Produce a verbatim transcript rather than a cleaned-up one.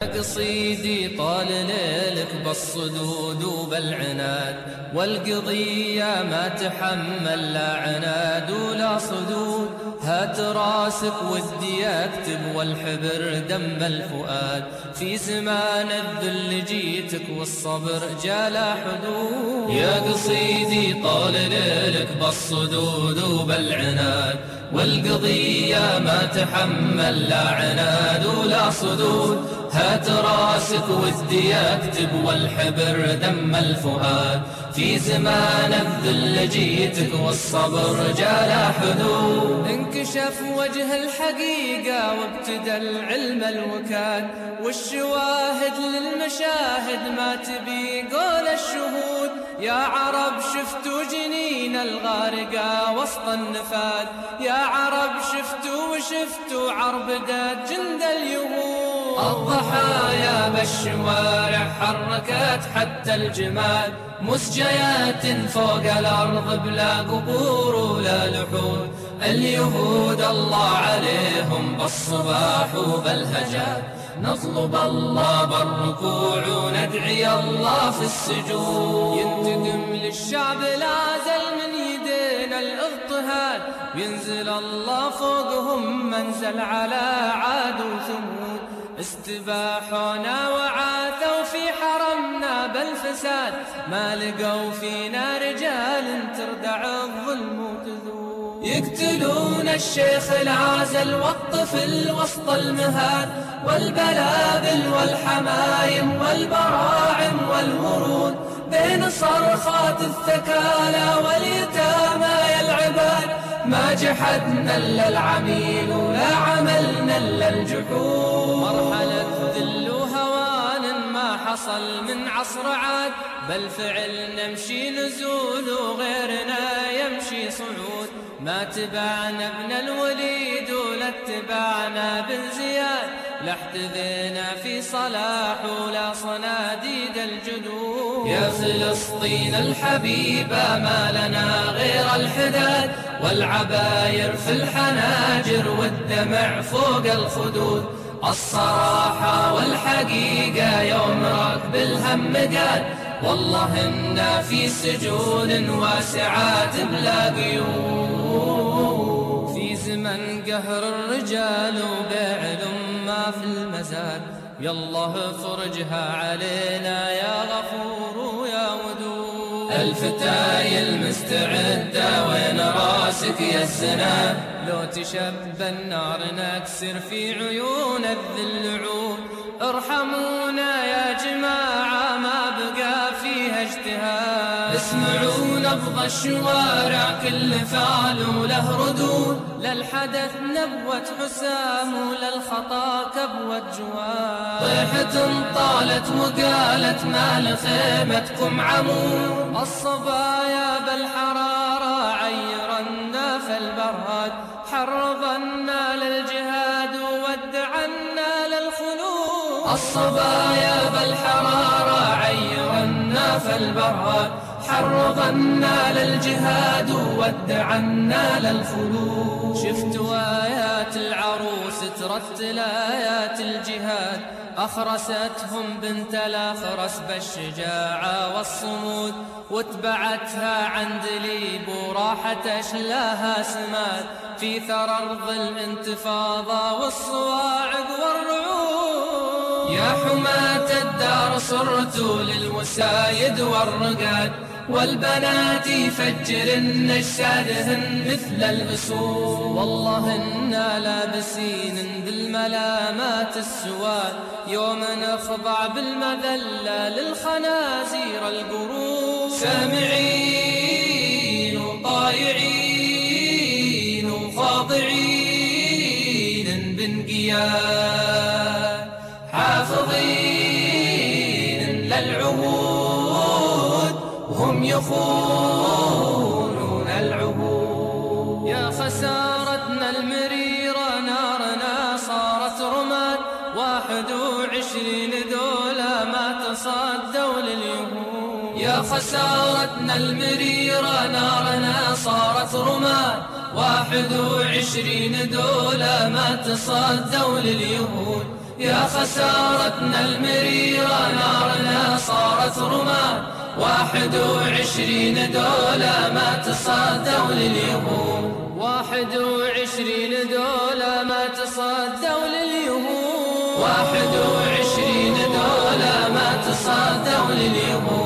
قصيدي طال ليلك بالصدود وبالعناد، والقضية ما تحمل لا عناد ولا صدود. هات راسك ودي اكتب والحبر دم الفؤاد، في زمان الذل جيتك والصبر جالا حدود. يا قصيدي طال ليلك بالصدود وبالعناد، والقضية ما تحمل لا عناد ولا صدود. هات راسك ودي اكتب والحبر دم الفؤاد، في زمان الذل جيتك والصبر جالا حدود. انكشف وجه الحقيقة وابتدى العلم الوكاد، والشواهد للمشاهد ما تبي قول الشهود. يا عرب شفتوا جنين الغارقة وسط النفاد، يا عرب شفتوا وشفتوا عربدة جند اليهود. الضحايا بالشوارع حركت حتى الجمال، مسجيات فوق الأرض بلا قبور ولا لحود. اليهود الله عليهم بالصباح وبالهجات، نطلب الله بالركوع وندعي الله في السجود. ينتقم للشعب لازل من يدينا الاضطهاد، وينزل الله فوقهم منزل على عاد وثمود. استباحونا وعاثوا في حرمنا بالفساد، ما لقوا فينا رجال تردع الظلم وتذود. يقتلون الشيخ العازل والطفل وسط المهاد، والبلابل والحمايم والبراعم والورود، بين صرخات الثكالى واليتامى يا العباد. ما جحدنا إلا العميل ولا عملنا إلا الجحود. مرحلة ذل وهوان ما حصل من عصر عاد، بل فعل نمشي نزول وغيرنا يمشي صعود. ما تبعنا ابن الوليد ولا اتبعنا بن زياد، لا احتذينا في صلاح ولا صناديد الجدود. يا فلسطين الحبيبة ما لنا غير الحداد، والعباير في الحناجر والدمع فوق الخدود. الصراحة والحقيقة يوم راكب الهم قاد، والله إنا في سجون واسعات بلا قيود. في زمن قهر الرجال وبيع الأمة في المزاد، يالله فرجها علينا يا غفور يا ودود. الفتايل مستعدة وين راسك يا الزنا، لو تشب النار نكسر في عيون الذل عود. ارحمونا يا جماعة ما بقى فيها اجتهاد، اسمعوا نبض الشوارع كل فعل له ردود. للحدث نبوة حسام وللخطا كبوة جواد، طيحة طالت وقالت ما لخيمتكم عمود. الصبايا بالحرارة عيرنا في البرهاد، حرضنا للجهاد وودعنا للخلود. الصبايا بالحرارة عيرنا في البرهاد، حرضنا للجهاد وودعنا للخلود. شفتوا آيات العروس ترتل آيات الجهاد، أخرستهم بنت الأخرس بالشجاعة والصمود. واتبعتها عند ليب وراحت أشلاها سماد، في ثرى أرض الانتفاضة والصواعق والرعود. يا حماة الدار صرتوا للوسايد والرقاد، والبنات يفجرن أجسادهن مثل الأسود. والله إنا لابسين بالملامات السواد، يوم نخضع بالمذلة للخنازير القرود. سامعين وطايعين وخاضعين بانقياد، حافظين للعهود وهم يخونون العهود. يا خسارتنا المريرة نارنا صارت رماد، واحد وعشرين دولة ما تصدوا لليهود. يا خسارتنا المريرة نارنا صارت رماد، واحد وعشرين دولة ما تصدوا لليهود. يا خسارتنا المريرة نارنا صارت رماد، واحد وعشرين دولة ما تصدوا لليهود، واحد وعشرين دولة ما تصدوا لليهود، واحد وعشرين دولة ما تصدوا لليهود.